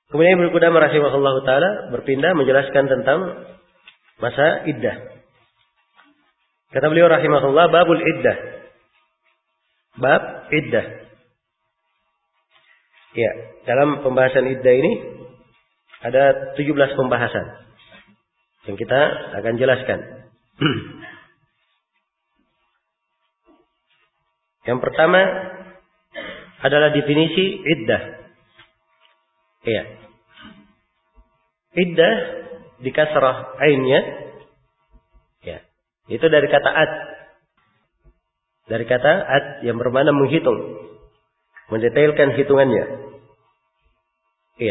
Kemudian Ibnu Qudamah rahimahullahu taala berpindah menjelaskan tentang masa iddah. Kata beliau rahimahullah, babul iddah. Bab iddah. Ya, dalam pembahasan iddah ini ada 17 pembahasan yang kita akan jelaskan. Yang pertama adalah definisi iddah. Iya. Iddah di kasrah ainnya, ya, itu dari kata ad. Dari kata ad yang bermakna menghitung, mendetailkan hitungannya. Iya.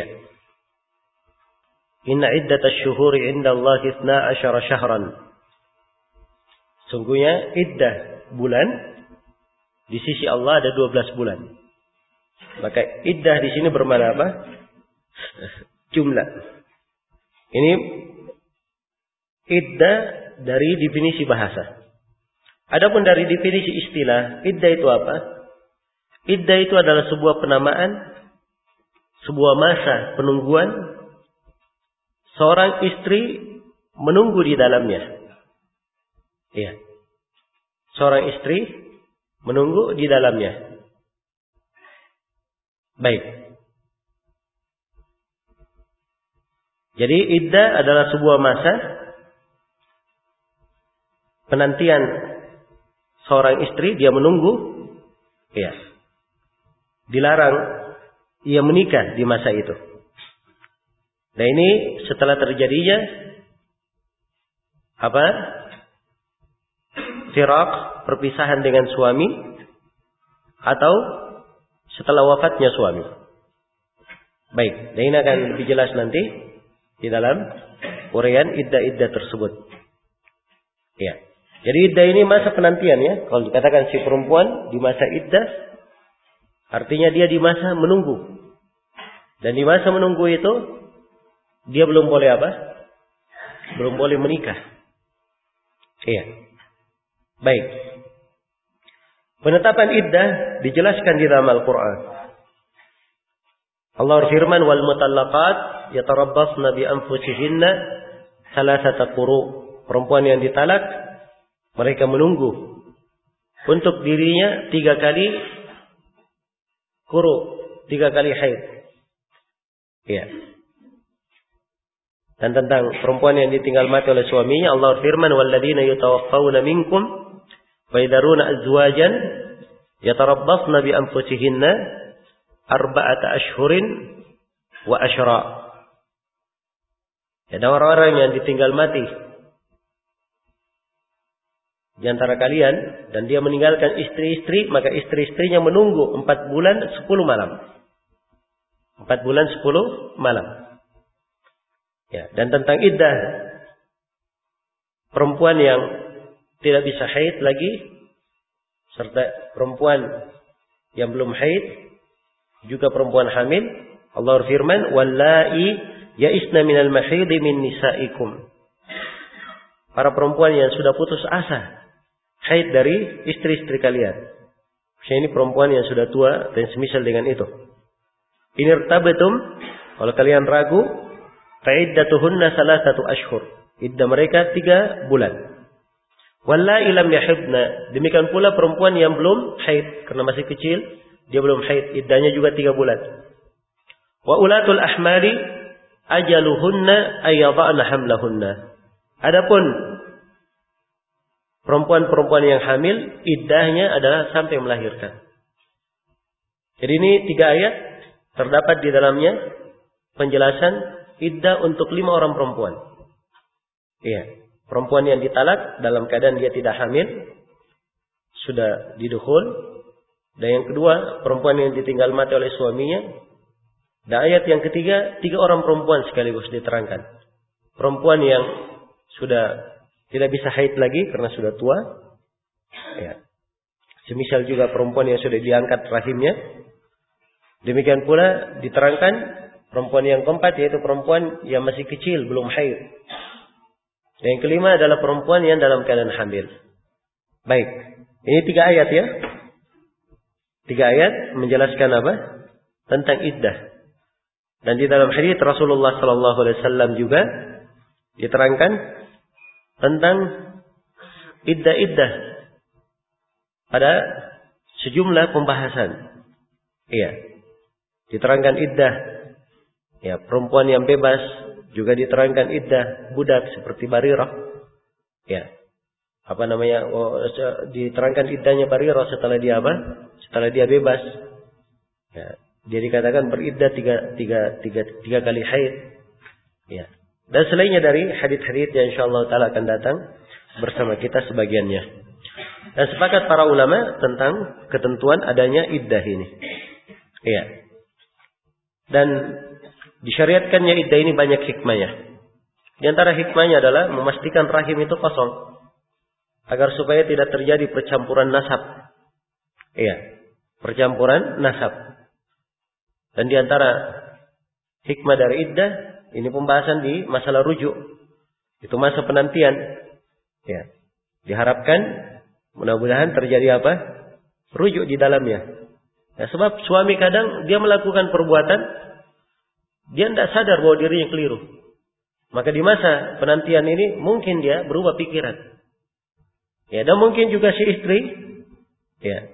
Inna iddatash syuhuri 'inda Allah 12 syahran. Sungguhnya iddah bulan di sisi Allah ada 12 bulan. Maka iddah di sini bermakna apa? Jumlah. Ini iddah dari definisi bahasa. Adapun dari definisi istilah, iddah itu apa? Iddah itu adalah sebuah penamaan, sebuah masa penungguan seorang istri menunggu di dalamnya. Iya. Seorang istri menunggu di dalamnya. Baik. Jadi iddah adalah sebuah masa penantian seorang istri, dia menunggu, ya. Dilarang ia menikah di masa itu. Nah ini setelah terjadinya apa? Firaq, perpisahan dengan suami, atau setelah wafatnya suami. Baik, dan ini akan lebih jelas nanti di dalam uraian iddah-iddah tersebut. Ya. Jadi iddah ini masa penantian ya. Kalau dikatakan si perempuan di masa iddah, artinya dia di masa menunggu. Dan di masa menunggu itu dia belum boleh apa? Belum boleh menikah. Iya. Baik. Penetapan iddah dijelaskan di dalam Al-Quran. Allah berfirman, wal mutallaqat yatarabbasna bi anfusihinna thalathata quru. Perempuan yang ditalak, mereka menunggu untuk dirinya 3 kali quru, 3 kali haid. Ya. Dan tentang perempuan yang ditinggal mati oleh suaminya, Allah berfirman, walladzina yatawaffawna minkum wa yadharuna azwajan yatarabbasna bi anfusihinna arba'ata ashhurin wa asyra. Ada orang-orang yang ditinggal mati di antara kalian dan dia meninggalkan istri-istri, maka istri-istrinya menunggu 4 bulan 10 malam. 4 bulan 10 malam. Ya, dan tentang iddah, perempuan yang tidak bisa haid lagi serta perempuan yang belum haid, juga perempuan hamil, Allah berfirman, wallai ya'isna minal mahid min nisaikum. Para perempuan yang sudah putus asa haid dari istri-istri kalian. Ini perempuan yang sudah tua dan semisal dengan itu. In irtabatum, kalau kalian ragu, fa'iddatuhunna salasatu ashhur. Iddah mereka 3 bulan. Wallai lam yahidna, demikian pula perempuan yang belum haid karena masih kecil, dia belum haid, iddahnya juga 3 bulan. Wa ulatul ahmali ajaluhunna ayyadha'na hamlahunna. Adapun perempuan-perempuan yang hamil, iddahnya adalah sampai melahirkan. Jadi ini 3 ayat terdapat di dalamnya penjelasan iddah untuk 5 orang perempuan. Iya. Perempuan yang ditalak dalam keadaan dia tidak hamil, sudah didukhul. Dan yang kedua, perempuan yang ditinggal mati oleh suaminya. Dan ayat yang ketiga, 3 orang perempuan sekaligus diterangkan. Perempuan yang sudah tidak bisa haid lagi karena sudah tua. Ya. Semisal juga perempuan yang sudah diangkat rahimnya. Demikian pula diterangkan perempuan yang keempat, yaitu perempuan yang masih kecil, belum haid. Dan yang kelima adalah perempuan yang dalam keadaan hamil. Baik. Ini 3 ayat ya. 3 ayat menjelaskan apa? Tentang iddah. Dan di dalam hadits Rasulullah sallallahu alaihi wasallam juga diterangkan tentang iddah pada sejumlah pembahasan. Iya. Diterangkan iddah ya, perempuan yang bebas, juga diterangkan iddah budak seperti Barirah. Ya. Diterangkan iddahnya Barirah setelah dia apa? Setelah dia bebas. Ya. Dia dikatakan beriddah tiga kali haid. Ya. Dan selainnya dari hadits-hadits yang insyaallah taala akan datang bersama kita sebagiannya. Dan sepakat para ulama tentang ketentuan adanya iddah ini. Iya. Dan disyariatkannya iddah ini banyak hikmahnya. Di antara hikmahnya adalah memastikan rahim itu kosong, agar supaya tidak terjadi percampuran nasab. Iya, percampuran nasab. Dan di antara hikmah dari iddah ini pembahasan di masalah rujuk. Itu masa penantian. Ya. Diharapkan mudah-mudahan terjadi apa? Rujuk di dalamnya. Ya, sebab suami kadang dia melakukan perbuatan, dia tidak sadar bahwa dirinya keliru. Maka di masa penantian ini mungkin dia berubah pikiran. Ya, dan mungkin juga si istri, ya,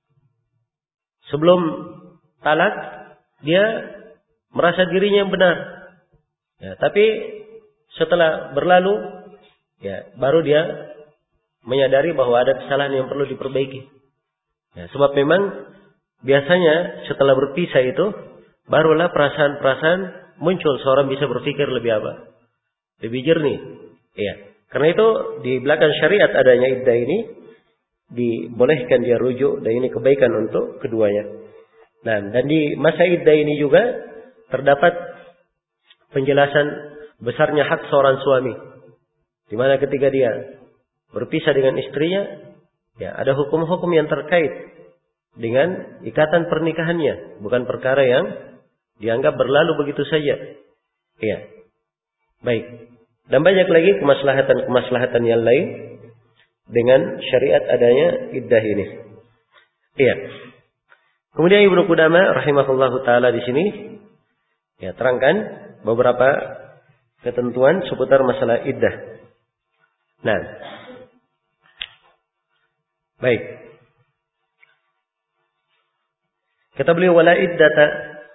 sebelum talak dia merasa dirinya yang benar. Ya, tapi setelah berlalu, ya, baru dia menyadari bahwa ada kesalahan yang perlu diperbaiki. Ya, sebab memang biasanya setelah berpisah itu barulah perasaan-perasaan muncul, seorang bisa berpikir lebih apa? Lebih jernih. Ya. Karena itu di belakang syariat adanya iddah ini dibolehkan dia rujuk, dan ini kebaikan untuk keduanya. Nah, dan di masa iddah ini juga terdapat penjelasan besarnya hak seorang suami. Di mana ketika dia berpisah dengan istrinya, ya, ada hukum-hukum yang terkait dengan ikatan pernikahannya, bukan perkara yang dianggap berlalu begitu saja. Iya. Baik. Dan banyak lagi kemaslahatan yang lain dengan syariat adanya iddah ini. Iya. Kemudian Ibnu Qudamah rahimahullahu taala di sini ya terangkan beberapa ketentuan seputar masalah iddah. Nah. Baik. Kata beliau, wala iddata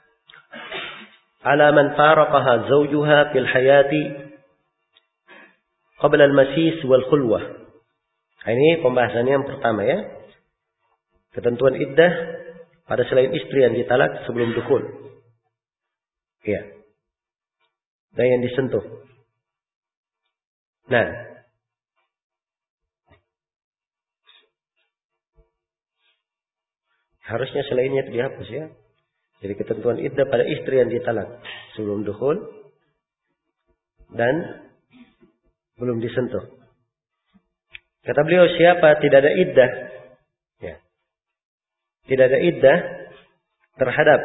ala man faraqaha zawjuha fil hayati qabla al-masis wal khulwah. Ini pembahasannya yang pertama ya. Ketentuan iddah pada selain istri yang ditalak sebelum dukul. Ya. Dan yang disentuh. Nah. Harusnya selainnya itu dihapus ya. Jadi ketentuan iddah pada istri yang ditalak sebelum dukul dan belum disentuh. Kata beliau, siapa tidak ada iddah, ya, tidak ada iddah terhadap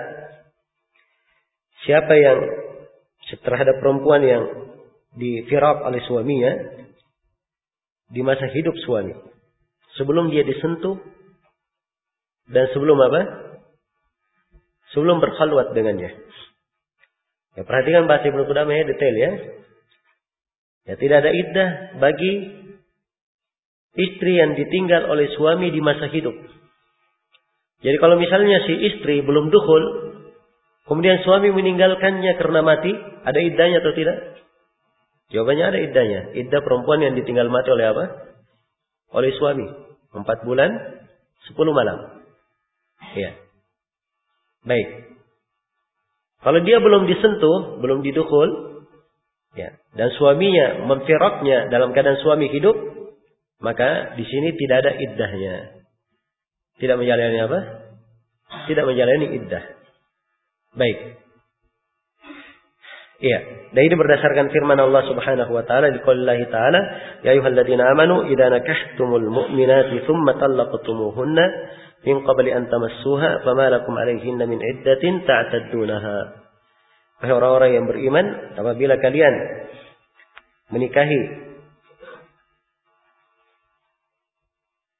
siapa yang terhadap perempuan yang difiraq oleh suaminya di masa hidup suami, sebelum dia disentuh dan sebelum apa? Sebelum berkhalwat dengannya. Ya, perhatikan bahasa Ibnu Qudamah ya, detail ya. Ya, tidak ada iddah bagi istri yang ditinggal oleh suami di masa hidup. Jadi kalau misalnya si istri belum dukhul, kemudian suami meninggalkannya karena mati, ada iddahnya atau tidak? Jawabannya ada iddahnya. Iddah perempuan yang ditinggal mati oleh apa? Oleh suami. 4 bulan, 10 malam. Ya. Baik. Kalau dia belum disentuh, belum didukhul, ya, dan suaminya memfiraknya dalam keadaan suami hidup, maka di sini tidak ada iddahnya. Tidak menjalani apa? Tidak menjalani iddah. Baik. Iya, dan ini berdasarkan firman Allah Subhanahu wa taala di qoulillah taala, ya ayyuhalladzina amanu idza nakahtumul mu'minati tsumma talaqtumuhunna min qabli an tamassuha fama lakum 'alaihinna min iddatin ta'taddunaha. Wahai orang-orang yang beriman, apabila kalian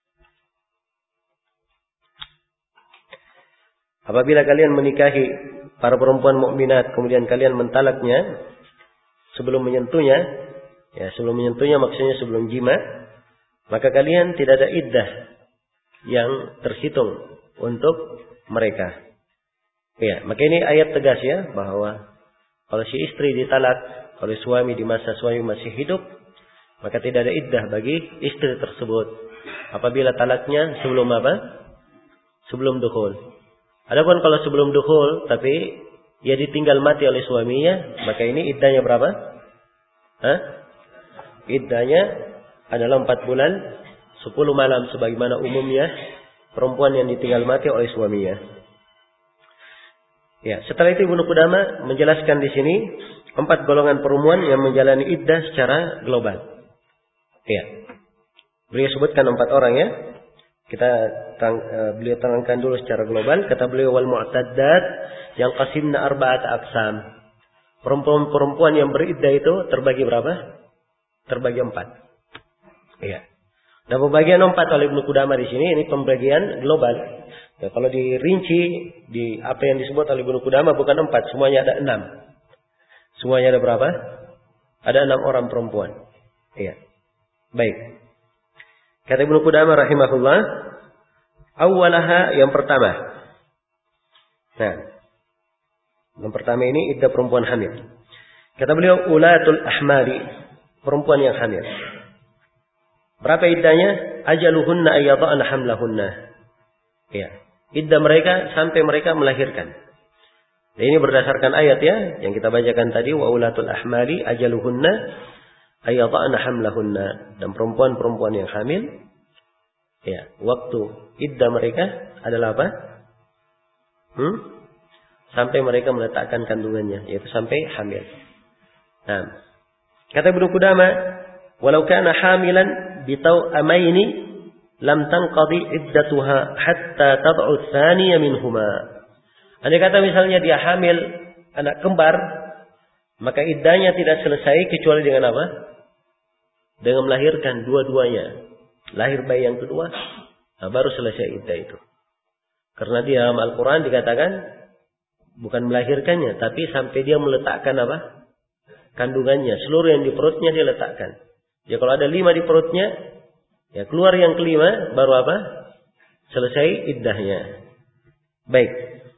menikahi para perempuan mukminat kemudian kalian mentalaknya sebelum menyentuhnya, ya sebelum menyentuhnya maksudnya sebelum jima, maka kalian tidak ada iddah yang terhitung untuk mereka. Ya, maka ini ayat tegas ya bahwa kalau si istri ditalak oleh suami di masa suami masih hidup, maka tidak ada iddah bagi istri tersebut apabila talaknya sebelum apa? Sebelum dukhul. Adapun kalau sebelum dukhul tapi ia ditinggal mati oleh suaminya, maka ini iddahnya berapa? Iddahnya adalah 4 bulan 10 malam sebagaimana umumnya perempuan yang ditinggal mati oleh suaminya. Ya, setelah itu Ibnu Qudamah menjelaskan di sini 4 golongan perempuan yang menjalani iddah secara global. Ya. Beliau sebutkan 4 orang ya. Beliau terangkan dulu secara global. Kata beliau wal mu'taddat yang qasimna arba'at aqsam. Perempuan-perempuan yang beriddah itu terbagi berapa? Terbagi 4. Iya. Dan pembagian 4 oleh Ibnu Qudamah di sini ini pembagian global. Ya, kalau dirinci di apa yang disebut oleh Ibnu Qudamah bukan 4, semuanya ada 6. Semuanya ada berapa? Ada 6 orang perempuan. Iya. Baik. Kata Ibnu Qudamah rahimahullah, awwalaha yang pertama. Nah, yang pertama ini iddah perempuan hamil. Kata beliau ulatul ahmari, perempuan yang hamil. Berapa iddahnya? Ajaluhunna ayyadha'na hamlahunna. Ya, iddah mereka sampai mereka melahirkan. Dan ini berdasarkan ayat ya yang kita bacakan tadi wa ulatul ahmali ajaluhunna ayyadha'na hamlahunna, dan perempuan-perempuan yang hamil ya, waktu iddah mereka adalah apa? Sampai mereka meletakkan kandungannya, yaitu sampai hamil. Nah, kata Ibnu Qudamah, walau kana hamilan bitau'amaini lam tanqadi iddatuha hatta tad'u tsaniya minhuma. Andai kata misalnya dia hamil anak kembar, maka iddahnya tidak selesai kecuali dengan apa? Dengan melahirkan dua-duanya. Lahir bayi yang kedua, nah baru selesai iddah itu. Karena di dalam Al-Quran dikatakan bukan melahirkannya, tapi sampai dia meletakkan apa? Kandungannya, seluruh yang di perutnya dia letakkan. Ya kalau ada 5 di perutnya, ya keluar yang kelima, baru apa? Selesai iddahnya. Baik.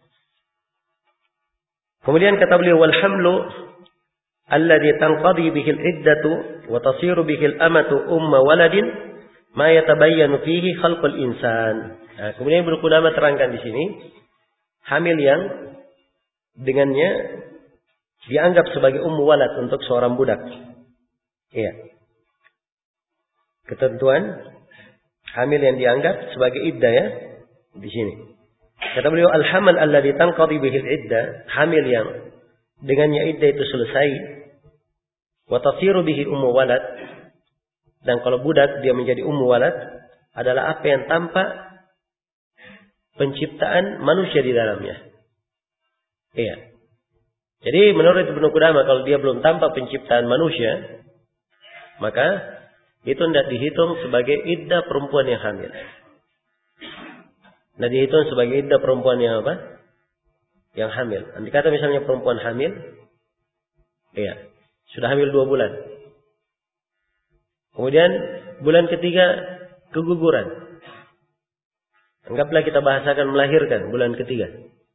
Kemudian kata beliau wal hamlu alladhi tanqadi bihi al-iddatu wa tasiru bihi al-amatu umma waladin ma yatabayyanu fihi khalqul insan. Nah, kemudian Ibnu Qudamah terangkan di sini hamil yang dengannya dianggap sebagai ummu walad untuk seorang budak. Iya. Ketentuan hamil yang dianggap sebagai iddah ya di sini. Kata beliau al-hamal alladhi tanqadi bihi al-iddah, hamil yang dengannya iddah itu selesai, wa tasiru bihi ummu walad, dan kalau budak dia menjadi ummu walad adalah apa yang tampak penciptaan manusia di dalamnya. Iya. Jadi menurut Ibnu Qudamah kalau dia belum tampak penciptaan manusia, maka itu tidak dihitung sebagai iddah perempuan yang hamil. Nah, dihitung sebagai iddah perempuan yang apa? Yang hamil. Andai kata misalnya perempuan hamil, iya, sudah hamil 2 bulan. Kemudian bulan ketiga keguguran. Anggaplah kita bahasakan melahirkan bulan ketiga.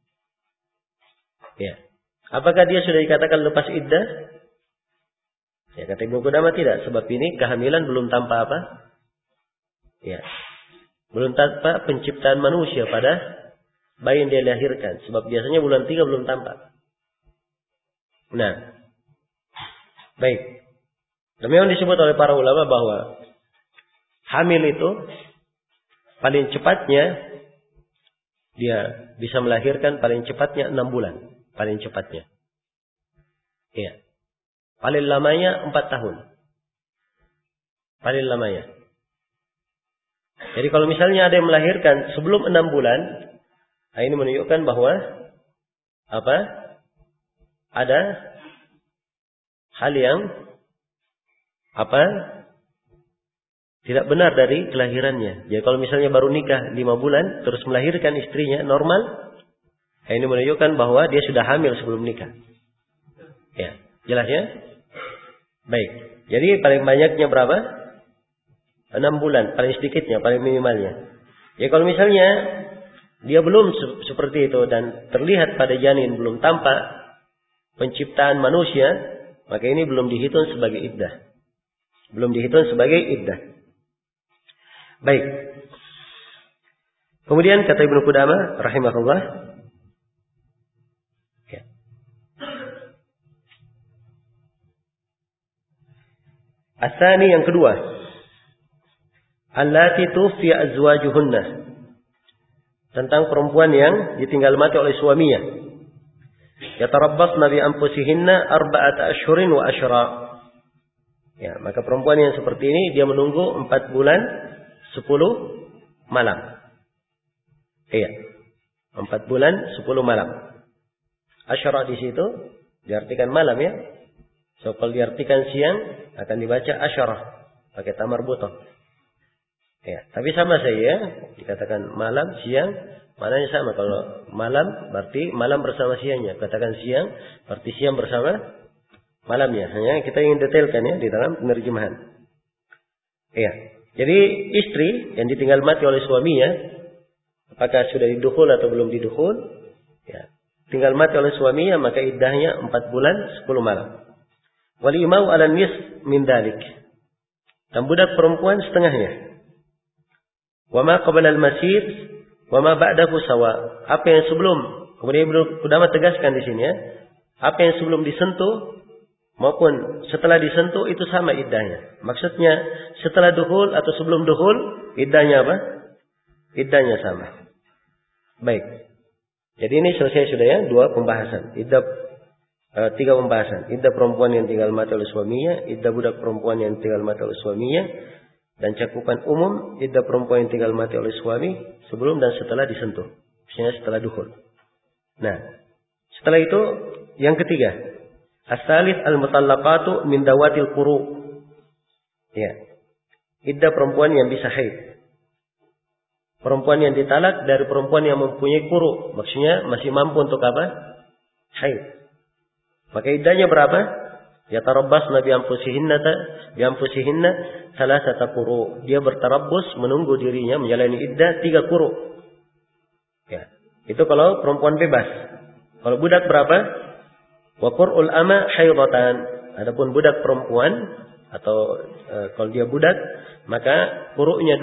Ya. Apakah dia sudah dikatakan lepas iddah? Ya, kata Ibnu Qudamah tidak, sebab ini kehamilan belum tanpa apa? Ya. Belum tanpa penciptaan manusia pada bayi yang dia lahirkan, sebab biasanya bulan 3 belum tampak. Nah. Baik. Dan memang disebut oleh para ulama bahwa hamil itu paling cepatnya dia bisa melahirkan paling cepatnya 6 bulan. Paling cepatnya. Iya. Paling lamanya 4 tahun. Paling lamanya. Jadi kalau misalnya ada yang melahirkan sebelum 6 bulan, nah ini menunjukkan bahwa apa? Ada hal yang apa? Tidak benar dari kelahirannya. Jadi kalau misalnya baru nikah 5 bulan terus melahirkan istrinya normal, Ini menunjukkan bahwa dia sudah hamil sebelum nikah. Ya, jelas ya? Baik. Jadi paling banyaknya berapa? 6 bulan, paling sedikitnya, paling minimalnya. Ya kalau misalnya dia belum seperti itu dan terlihat pada janin belum tampak penciptaan manusia, maka ini belum dihitung sebagai iddah. Belum dihitung sebagai iddah. Baik. Kemudian kata Ibnu Qudamah rahimahullah, Asani yang kedua, allati tufiya azwajuhunna, tentang perempuan yang ditinggal mati oleh suaminya. Yatarabbasna bi anfusihinna arba'ata ashhurin wa asyra. Ya, maka perempuan yang seperti ini dia menunggu 4 bulan 10 malam. Iya. 4 bulan 10 malam. Asyra di situ diartikan malam ya. So kalau diartikan siang akan dibaca asyarah pakai tamar butoh. Ya, tapi sama saja ya. Dikatakan malam, siang, maknanya sama. Kalau malam berarti malam bersama siangnya. Katakan siang berarti siang bersama malamnya. Hanya kita ingin detailkan ya di dalam penerjemahan. Ya. Jadi istri yang ditinggal mati oleh suaminya, apakah sudah didukhul atau belum didukhul? Ya. Tinggal mati oleh suaminya maka iddahnya 4 bulan 10 malam. Wal imau 'ala nisf min dzalik. Dan budak perempuan setengahnya. Wa ma qabla al-masir wa ma ba'dahu sawa. Apa yang sebelum, kemudian Ibnu Qudamah tegaskan di sini ya. Apa yang sebelum disentuh maupun setelah disentuh itu sama iddahnya. Maksudnya setelah dukhul atau sebelum dukhul iddahnya apa? Iddahnya sama. Baik. Jadi ini selesai sudah ya 2 pembahasan. Iddah 3 pembahasan. Iddah perempuan yang tinggal mati oleh suaminya, iddah budak perempuan yang tinggal mati oleh suaminya, dan cakupan umum iddah perempuan yang tinggal mati oleh suami sebelum dan setelah disentuh. Maksudnya setelah dukhul. Nah, setelah itu yang ketiga, as-salis al-mutallaqatu min dawatil quru. Ya. Iddah perempuan yang bisa haid. Perempuan yang ditalak dari perempuan yang mempunyai quru, maksudnya masih mampu untuk apa? Haid. Maka iddahnya berapa? Yatarabbasna bi anfusihinna salasata quru. Dia bertarabbus menunggu dirinya menjalani iddah 3 quru. Ya. Itu kalau perempuan bebas. Kalau budak berapa? Wa qur'ul ama haidatan. Adapun budak perempuan atau kalau dia budak maka quru-nya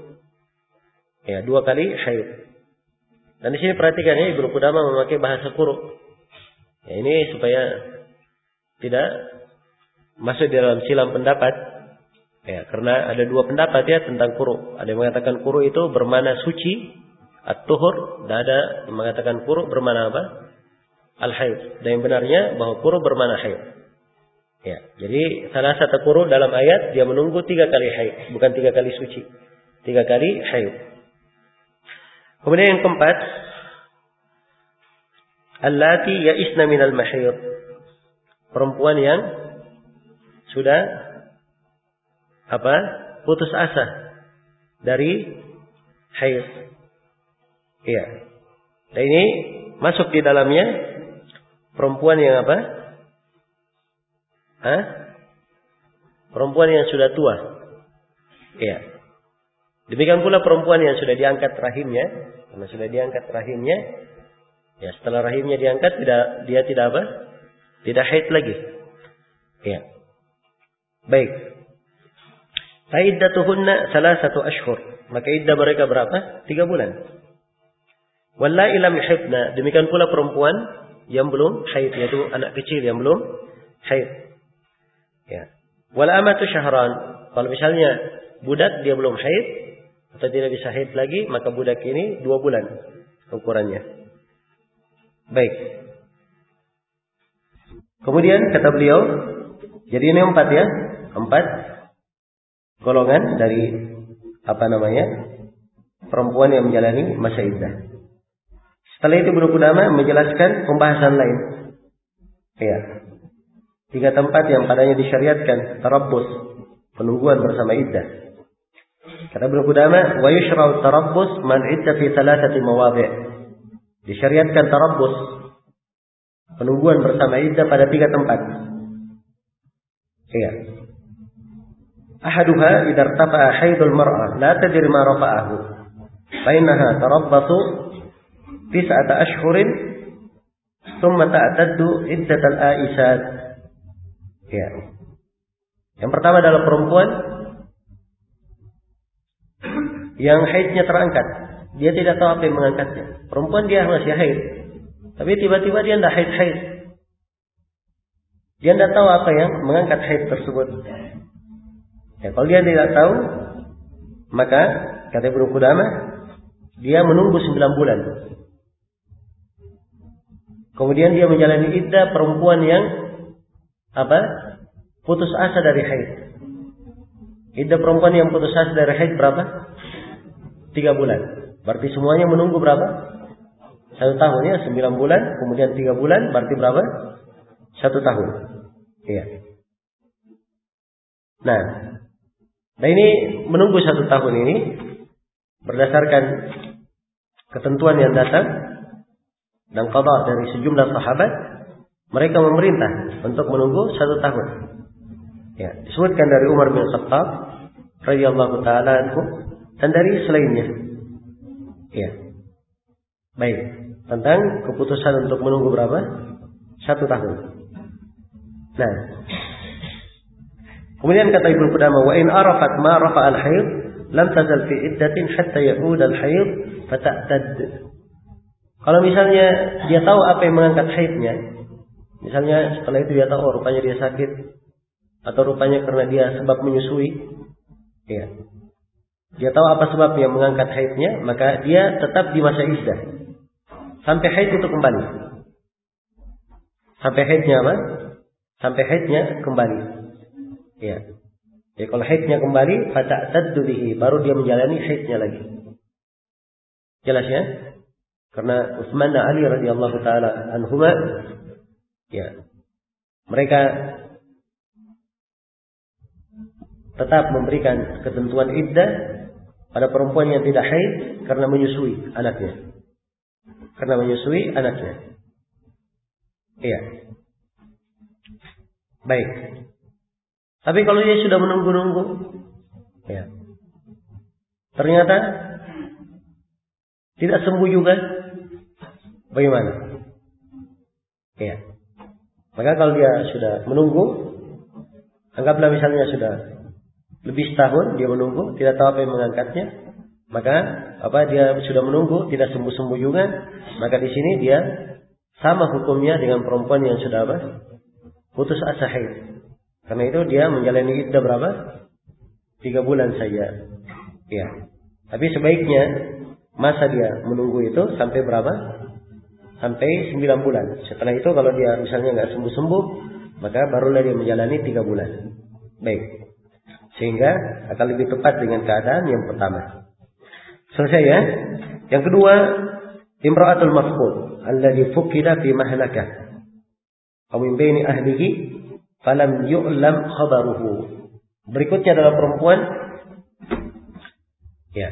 2. Ya, 2 kali haid. Dan di sini perhatikan ya Ibnu Qudamah memakai bahasa quru. Ya, ini supaya tidak masuk di dalam silam pendapat. Ya, karena ada 2 pendapat ya tentang quru. Ada yang mengatakan quru itu bermakna suci, at-tuhur, dan ada yang mengatakan quru bermakna apa? Al-haid. Dan yang benarnya bahwa quru bermakna haid. Ya, jadi salah satu quru dalam ayat dia menunggu 3 kali haid, bukan 3 kali suci. 3 kali haid. Kemudian yang keempat, allati ya'isna minal mahid. Perempuan yang sudah putus asa dari haid. Iya. Dan ini masuk di dalamnya perempuan yang apa? Perempuan yang sudah tua. Iya. Demikian pula perempuan yang sudah diangkat rahimnya, karena sudah diangkat rahimnya, ya setelah rahimnya diangkat dia tidak apa? Tidak haid lagi. Ya. Baik. Iddatuhunna 3 ashhur. Maka iddah mereka berapa? 3 bulan. Wallahi lam yahidna. Demikian pula perempuan yang belum haid, yaitu anak kecil yang belum haid. Ya. Wal amatu syahran. Kalau misalnya budak dia belum haid atau tidak bisa haid lagi, maka budak ini 2 bulan ukurannya. Baik. Kemudian kata beliau, jadi ini 4 ya, 4 golongan dari perempuan yang menjalani masa iddah. Setelah itu Ibnu Qudamah menjelaskan pembahasan lain. Ya. 3 tempat yang padanya disyariatkan tarabbus, penungguan bersama iddah. Kata Ibnu Qudamah, wa yushra'u tarabbus man idda fi 3 mawadhi'. Disyariatkan tarabbus, penungguan bersama iddah pada 3 tempat. Iya. Ahaduha idza irtafa'a haidul mar'ah la tadri ma rafa'ahu fa innaha tarabbasu 9 ashhurin thumma ta'taddu iddatal aisat. Ya. Yang pertama adalah perempuan yang haidnya terangkat. Dia tidak tahu apa yang mengangkatnya. Perempuan dia masih haid, tapi tiba-tiba dia tidak haid. Dia tidak tahu apa yang mengangkat haid tersebut. Ya, kalau dia tidak tahu, maka kata Ibnu Qudamah, dia menunggu 9 bulan. Kemudian dia menjalani iddah perempuan yang putus asa dari haid. Iddah perempuan yang putus asa dari haid berapa? 3 bulan. Berarti semuanya menunggu berapa? 1 tahun ya, 9 bulan, kemudian 3 bulan, berarti berapa? 1 tahun. Iya. Nah ini menunggu 1 tahun ini berdasarkan ketentuan yang datang dan qada dari sejumlah sahabat, mereka memerintah untuk menunggu 1 tahun. Ya, disebutkan dari Umar bin Khattab radhiyallahu taala anhu dan dari selainnya. Ya. Baik, tentang keputusan untuk menunggu berapa? 1 tahun. Nah, kemudian kata Ibnu Qudamah, wa in arafat ma rafa al-haid lam tazal fi iddatin hatta ya'ud al-haid fata'tad. Kalau misalnya dia tahu apa yang mengangkat haidnya, misalnya setelah itu dia tahu rupanya dia sakit atau rupanya karena dia sebab menyusui, ya. Dia tahu apa sebab yang mengangkat haidnya, maka dia tetap di masa iddah sampai haid itu kembali. Sampai haidnya apa? Sampai haidnya kembali. Ya. Jadi kalau haidnya kembali, fata'taddu bihi, baru dia menjalani haidnya lagi. Jelas ya? Karena Utsman dan Ali radhiyallahu taala anhuma, ya, mereka tetap memberikan ketentuan iddah pada perempuan yang tidak haid karena menyusui anaknya. Karena menyusui anaknya. Iya. Baik. Tapi kalau dia sudah menunggu-nunggu, ya, ternyata tidak sembuh juga, bagaimana? Ya. Maka kalau dia sudah menunggu, anggaplah misalnya sudah lebih setahun dia menunggu, tidak tahu apa yang mengangkatnya, maka dia sudah menunggu tidak sembuh-sembuh juga, maka di sini dia sama hukumnya dengan perempuan yang sudah putus asa haid. Karena itu dia menjalani iddah berapa? 3 bulan saja. Ya. Tapi sebaiknya masa dia menunggu itu sampai berapa? Sampai 9 bulan. Setelah itu kalau dia misalnya nggak sembuh-sembuh, maka barulah dia menjalani 3 bulan. Baik. Sehingga akan lebih tepat dengan keadaan yang pertama. Selesai ya. Yang kedua, imra'atul mafqud alladhi fuqida fi mahlakah aw min baini ahlihi falam yu'lam khabaruhu. Berikutnya adalah perempuan ya,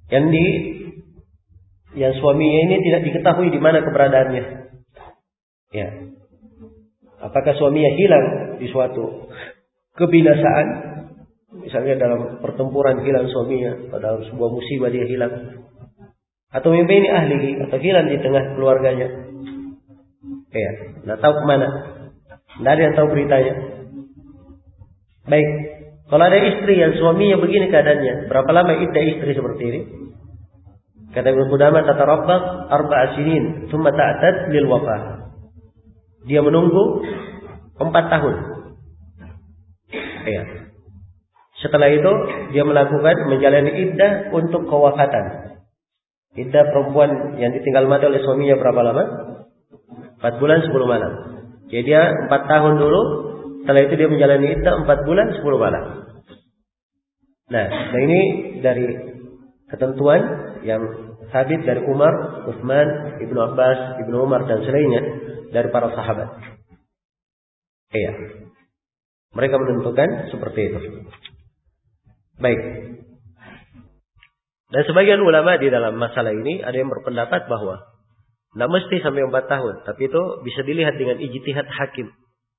yang suaminya ini tidak diketahui di mana keberadaannya. Ya. Apakah suaminya hilang di suatu kebinasaan? Misalnya dalam pertempuran hilang suaminya, pada sebuah musibah dia hilang. Atau mimpi ini ahli, atau hilang di tengah keluarganya. Ya, tidak tahu kemana. Tidak ada yang tahu beritanya. Baik, kalau ada istri yang suaminya begini keadaannya, berapa lama iddah istri seperti ini? Kata Ibnu Qudamah, tatarabbas 4 sinin, thumma ta'tad lil wafah. Dia menunggu 4 tahun. Ya. Setelah itu dia melakukan menjalani iddah untuk kewafatan. Iddah perempuan yang ditinggal mati oleh suaminya berapa lama? 4 bulan 10 malam. Jadi dia 4 tahun dulu, setelah itu dia menjalani iddah 4 bulan 10 malam. Nah ini dari ketentuan yang sabit dari Umar, Utsman, Ibnu Abbas, Ibnu Umar dan selainnya dari para sahabat. Iya. Mereka menentukan seperti itu. Baik. Dan sebagian ulama di dalam masalah ini ada yang berpendapat bahwa Tidak mesti sampai 4 tahun. Tapi itu bisa dilihat dengan ijtihad hakim.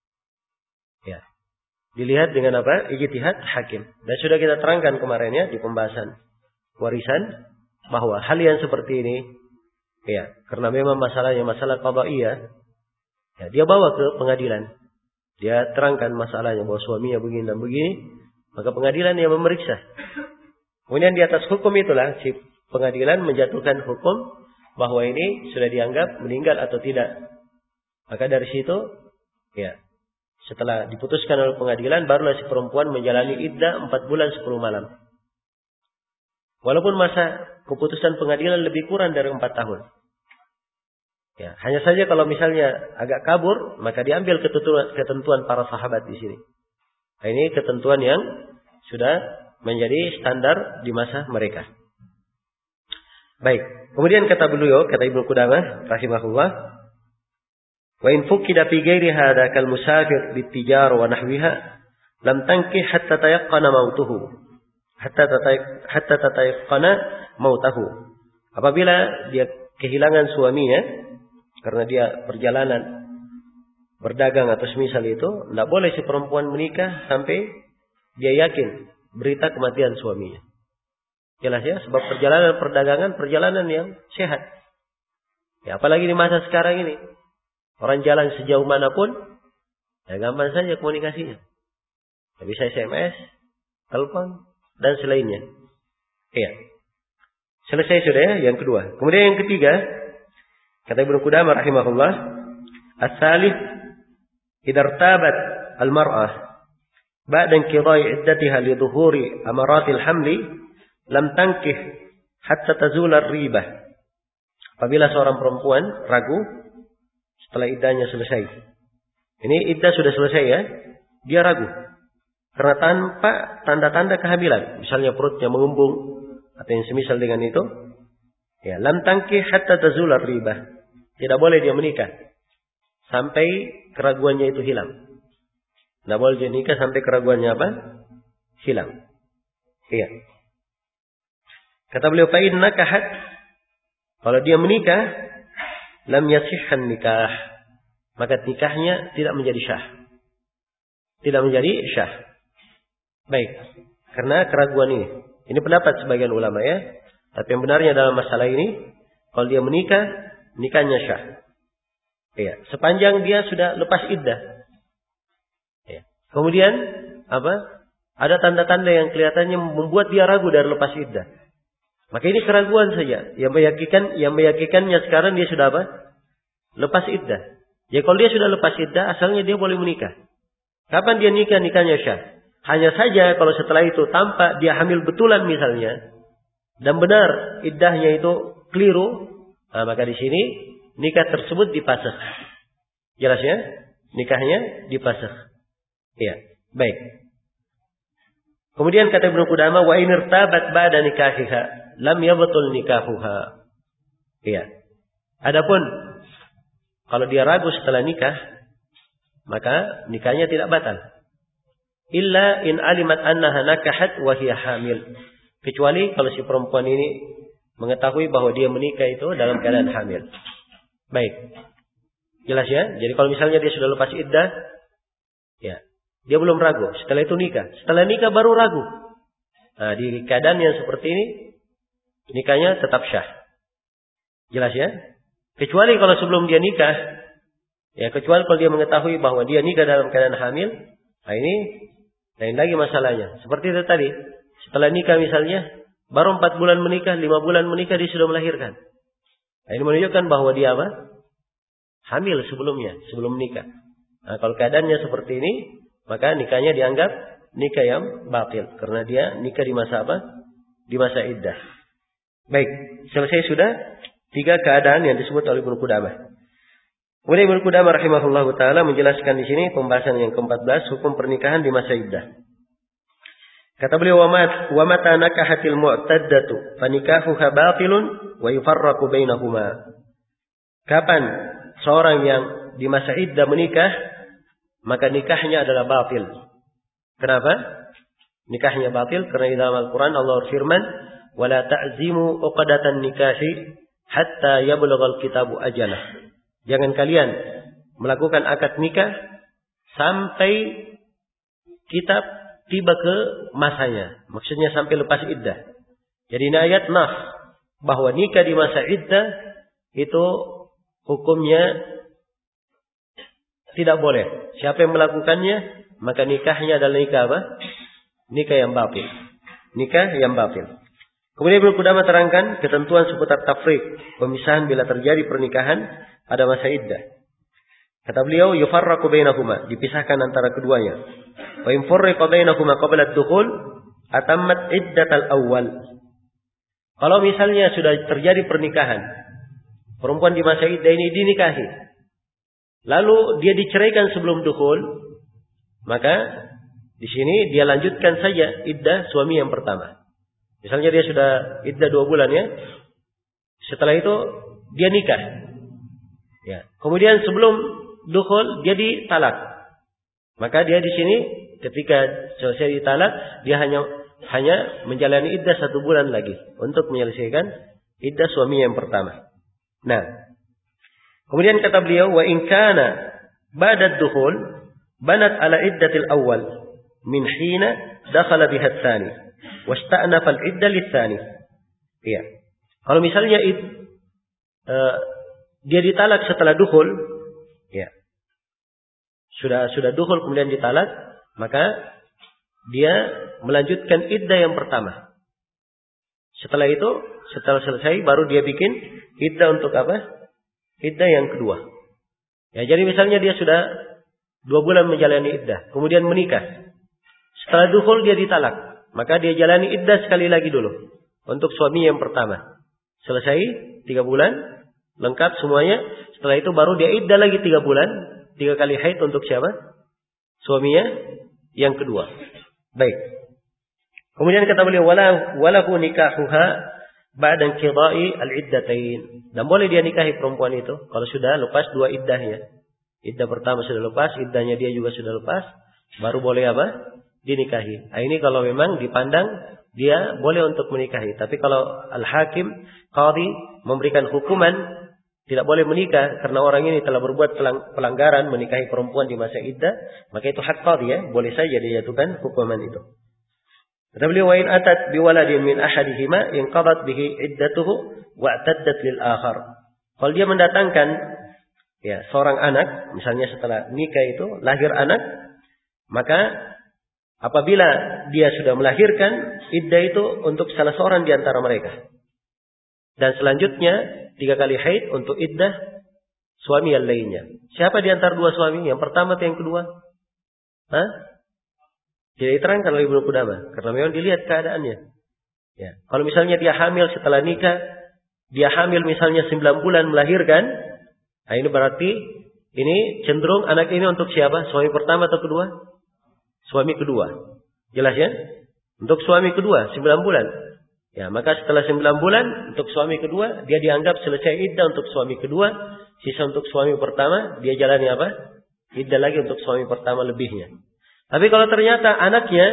Ya. Dilihat dengan apa? Ijtihad hakim. Dan sudah kita terangkan kemarin ya di pembahasan warisan. Bahwa hal yang seperti ini. Ya. Karena memang masalahnya masalah qada'iyah. Ya, dia bawa ke pengadilan. Dia terangkan masalahnya bahwa suaminya begini dan begini. Maka pengadilan yang memeriksa. Kemudian di atas hukum itulah si pengadilan menjatuhkan hukum bahwa ini sudah dianggap meninggal atau tidak. Maka dari situ, ya, setelah diputuskan oleh pengadilan, barulah si perempuan menjalani iddah 4 bulan 10 malam. Walaupun masa keputusan pengadilan lebih kurang dari 4 tahun. Ya, hanya saja kalau misalnya agak kabur, maka diambil ketentuan para sahabat di sini. Nah, ini ketentuan yang sudah menjadi standar di masa mereka. Baik. Kemudian kata beliau, kata Ibnu Qudamah rahimahullah, wa in fukida fi ghairi hadha kal musafir bitijar wa nahwiha lam tankih hatta tayaqqana mautuhu. Hatta tayaqqana mautahu. Apabila dia kehilangan suaminya karena dia perjalanan berdagang atau semisal itu, tidak boleh si perempuan menikah sampai dia yakin berita kematian suaminya. Jelas ya, sebab perjalanan perdagangan perjalanan yang sehat. Ya, apalagi di masa sekarang ini. Orang jalan sejauh manapun, ya gampang saja komunikasinya. Ya, bisa SMS, telepon, dan selainnya. Iya. Selesai sudah ya, yang kedua. Kemudian yang ketiga, kata Ibnu Qudamah rahimahullah, as-salih idartabat al-mar'ah ba'da inqidha'i iddatiha li dhuhuri amaratil hamli lam tankih hatta tazul ar-ribah. Apabila seorang perempuan ragu setelah iddahnya selesai. Ini iddah sudah selesai ya. Dia ragu karena tanpa tanda-tanda kehamilan, misalnya perutnya mengembung atau yang semisal dengan itu. Ya, lam tankih hatta tazul ar-ribah. Tidak boleh dia menikah sampai keraguannya itu hilang. Tidak boleh dia nikah sampai keraguannya apa? Hilang. Iya. Kata beliau, fa'in nakahat. Kalau dia menikah, lam yasihhan nikah. Maka nikahnya tidak menjadi syah. Tidak menjadi syah. Baik. Karena keraguan ini. Ini pendapat sebagian ulama ya. Tapi yang benarnya dalam masalah ini, kalau dia menikah, nikahnya syah. Iya. Sepanjang dia sudah lepas iddah. Kemudian apa? Ada tanda-tanda yang kelihatannya membuat dia ragu dari lepas iddah. Maka ini keraguan saja. Yang meyakinkannya sekarang dia sudah apa? Lepas iddah. Ya kalau dia sudah lepas iddah, asalnya dia boleh menikah. Kapan dia nikah? Nikahnya syah. Hanya saja kalau setelah itu tampak dia hamil betulan misalnya, dan benar iddahnya itu keliru, nah, maka di sini nikah tersebut dipasakh. Jelas ya? Nikahnya dipasakh. Iya, baik. Kemudian kata Ibnu Qudamah, wa in irtabat ba'da nikahiha lam yabtul nikahuha. Iya. Adapun kalau dia ragu setelah nikah, maka nikahnya tidak batal. Illa in alimat annaha nakahat wa hiya hamil. Kecuali kalau si perempuan ini mengetahui bahwa dia menikah itu dalam keadaan hamil. Baik. Jelas ya? Jadi kalau misalnya dia sudah lepas iddah, ya, dia belum ragu. Setelah itu nikah. Setelah nikah baru ragu. Nah, di keadaan yang seperti ini, nikahnya tetap syah. Jelas ya? Kecuali kalau sebelum dia nikah, ya kecuali kalau dia mengetahui bahwa dia nikah dalam keadaan hamil, nah ini lain lagi masalahnya. Seperti itu tadi. Setelah nikah misalnya, baru 4 bulan menikah, 5 bulan menikah, dia sudah melahirkan. Nah, ini menunjukkan bahwa dia apa? Hamil sebelumnya, sebelum nikah. Nah, kalau keadaannya seperti ini, maka nikahnya dianggap nikah yang batil. Karena dia nikah di masa apa? Di masa iddah. Baik, selesai sudah 3 keadaan yang disebut oleh Ibnu Qudamah. Kemudian Ibnu Qudamah rahimahullah ta'ala menjelaskan di sini pembahasan yang ke-14, hukum pernikahan di masa iddah. Kata beliau, wa mata nakahatil mu'taddatu fanikahuha batilun wa yufarraqu bainahuma. Kapan seorang yang di masa iddah menikah, maka nikahnya adalah batil. Kenapa? Nikahnya batil karena di dalam Al-Quran Allah berfirman, "Wala ta'zimu uqdatan nikahi hatta yablughal kitabu ajalah. Jangan kalian melakukan akad nikah sampai kitab tiba ke masanya. Maksudnya sampai lepas iddah. Jadi ini ayat nas bahwa nikah di masa iddah itu hukumnya tidak boleh. Siapa yang melakukannya, maka nikahnya adalah nikah apa? Nikah yang batil. Nikah yang batil. Kemudian Ibnu Qudamah terangkan ketentuan seputar tafriq, pemisahan bila terjadi pernikahan pada masa iddah. Kata beliau, yufarraqu bainahuma, dipisahkan antara keduanya. Wa in furriqa bainahuma qabla ad-dukhul atammat iddatal awwal. Kalau misalnya sudah terjadi pernikahan, perempuan di masa iddah ini dinikahi, lalu dia diceraikan sebelum dukhul, maka di sini dia lanjutkan saja iddah suami yang pertama. Misalnya dia sudah iddah 2 bulan ya. Setelah itu dia nikah. Ya. Kemudian sebelum dukhul dia ditalak. Maka dia di sini ketika selesai ditalak, dia hanya menjalani iddah 1 bulan lagi untuk menyelesaikan iddah suami yang pertama. Nah, kemudian kata beliau, wa in kana ba'da dukhul banat ala iddatil awwal min hina dakhala biha tsani wasta'nafa al-iddah litsani. Iya. Kalau misalnya dia ditalak setelah dukhul, ya. Sudah dukhul kemudian ditalak, maka dia melanjutkan iddah yang pertama. Setelah itu, setelah selesai baru dia bikin iddah untuk apa? Iddah yang kedua. Ya, jadi misalnya dia sudah 2 bulan menjalani iddah, kemudian menikah. Setelah dukhul dia ditalak, maka dia jalani iddah sekali lagi dulu untuk suami yang pertama. Selesai 3 bulan, lengkap semuanya. Setelah itu baru dia iddah lagi 3 bulan, 3 kali haid untuk siapa? Suaminya yang kedua. Baik. Kemudian kata beliau, walahu nikahuha ba'da inqidha'i al-iddatain. Dan boleh dia nikahi perempuan itu kalau sudah lepas 2 iddahnya. Iddah pertama sudah lepas, iddahnya dia juga sudah lepas, baru boleh apa? Dinikahi. Nah, ini kalau memang dipandang dia boleh untuk menikahi. Tapi kalau al-hakim, qadhi memberikan hukuman tidak boleh menikah karena orang ini telah berbuat pelanggaran menikahi perempuan di masa iddah, maka itu hak qadhi ya, boleh saja dijatuhkan hukuman itu. Kata beliau, wa in atat biwaladin min ahadihima inqadat bihi iddatuhu wa i'taddat lil akhar. Kalau dia mendatangkan ya seorang anak, misalnya setelah nikah itu lahir anak, maka apabila dia sudah melahirkan, iddah itu untuk salah seorang di antara mereka. Dan selanjutnya 3 kali haid untuk iddah suami yang lainnya. Siapa di antara 2 suami? Yang pertama atau yang kedua? Hah? Tidak diterangkan oleh Ibnu Qudamah karena memang dilihat keadaannya. Ya. Kalau misalnya dia hamil setelah nikah, dia hamil misalnya 9 bulan melahirkan, nah ini berarti ini cenderung anak ini untuk siapa? Suami pertama atau kedua? Suami kedua. Jelas ya? Untuk suami kedua 9 bulan. Ya, maka setelah 9 bulan untuk suami kedua, dia dianggap selesai iddah untuk suami kedua, sisa untuk suami pertama, dia jalani apa? Iddah lagi untuk suami pertama lebihnya. Tapi kalau ternyata anaknya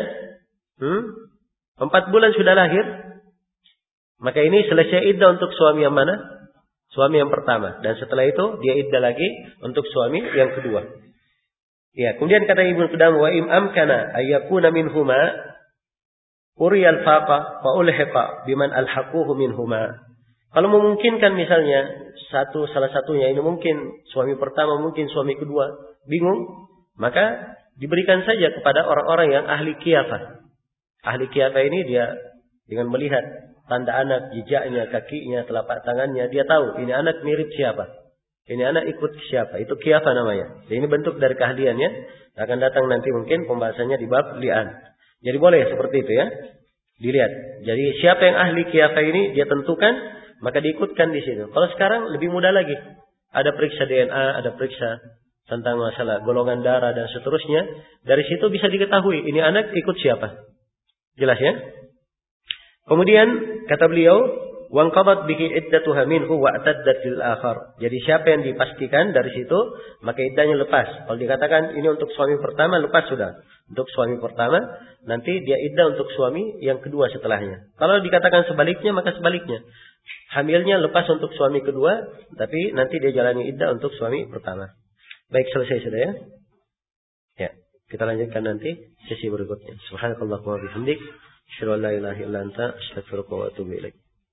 4 bulan sudah lahir, maka ini selesai iddah untuk suami yang mana? Suami yang pertama. Dan setelah itu dia iddah lagi untuk suami yang kedua. Ya, kemudian kata Ibnu Qudamah, wa im amkana ayyakuna minhuma uriyal faqa fa ulhiqa biman alhaquhu minhuma. Kalau memungkinkan misalnya salah satunya ini mungkin suami pertama, mungkin suami kedua, bingung, maka diberikan saja kepada orang-orang yang ahli qiyafah. Ahli qiyafah ini dia dengan melihat tanda anak, jejaknya, kakinya, telapak tangannya, dia tahu ini anak mirip siapa. Ini anak ikut siapa. Itu qiyafah namanya. Jadi ini bentuk dari keahliannya. Akan datang nanti mungkin pembahasannya di bab li'an. Jadi boleh seperti itu ya. Dilihat. Jadi siapa yang ahli qiyafah ini dia tentukan, maka diikutkan di situ. Kalau sekarang lebih mudah lagi. Ada periksa DNA, ada periksa tentang masalah golongan darah dan seterusnya. Dari situ bisa diketahui ini anak ikut siapa. Jelas ya? Kemudian kata beliau, wanqadat bihi iddatuha minhu wa ataddat lil akhar. Jadi siapa yang dipastikan dari situ, maka iddahnya lepas. Kalau dikatakan ini untuk suami pertama, lepas sudah. Untuk suami pertama, nanti dia iddah untuk suami yang kedua setelahnya. Kalau dikatakan sebaliknya, maka sebaliknya. hamilnya lepas untuk suami kedua, tapi nanti dia jalani iddah untuk suami pertama. Baik, selesai sudah ya. Ya, kita lanjutkan nanti sesi berikutnya. Subhanakallahumma wa bihamdik, asyhadu an la ilaha illa anta, astaghfiruka wa atubu ilaik.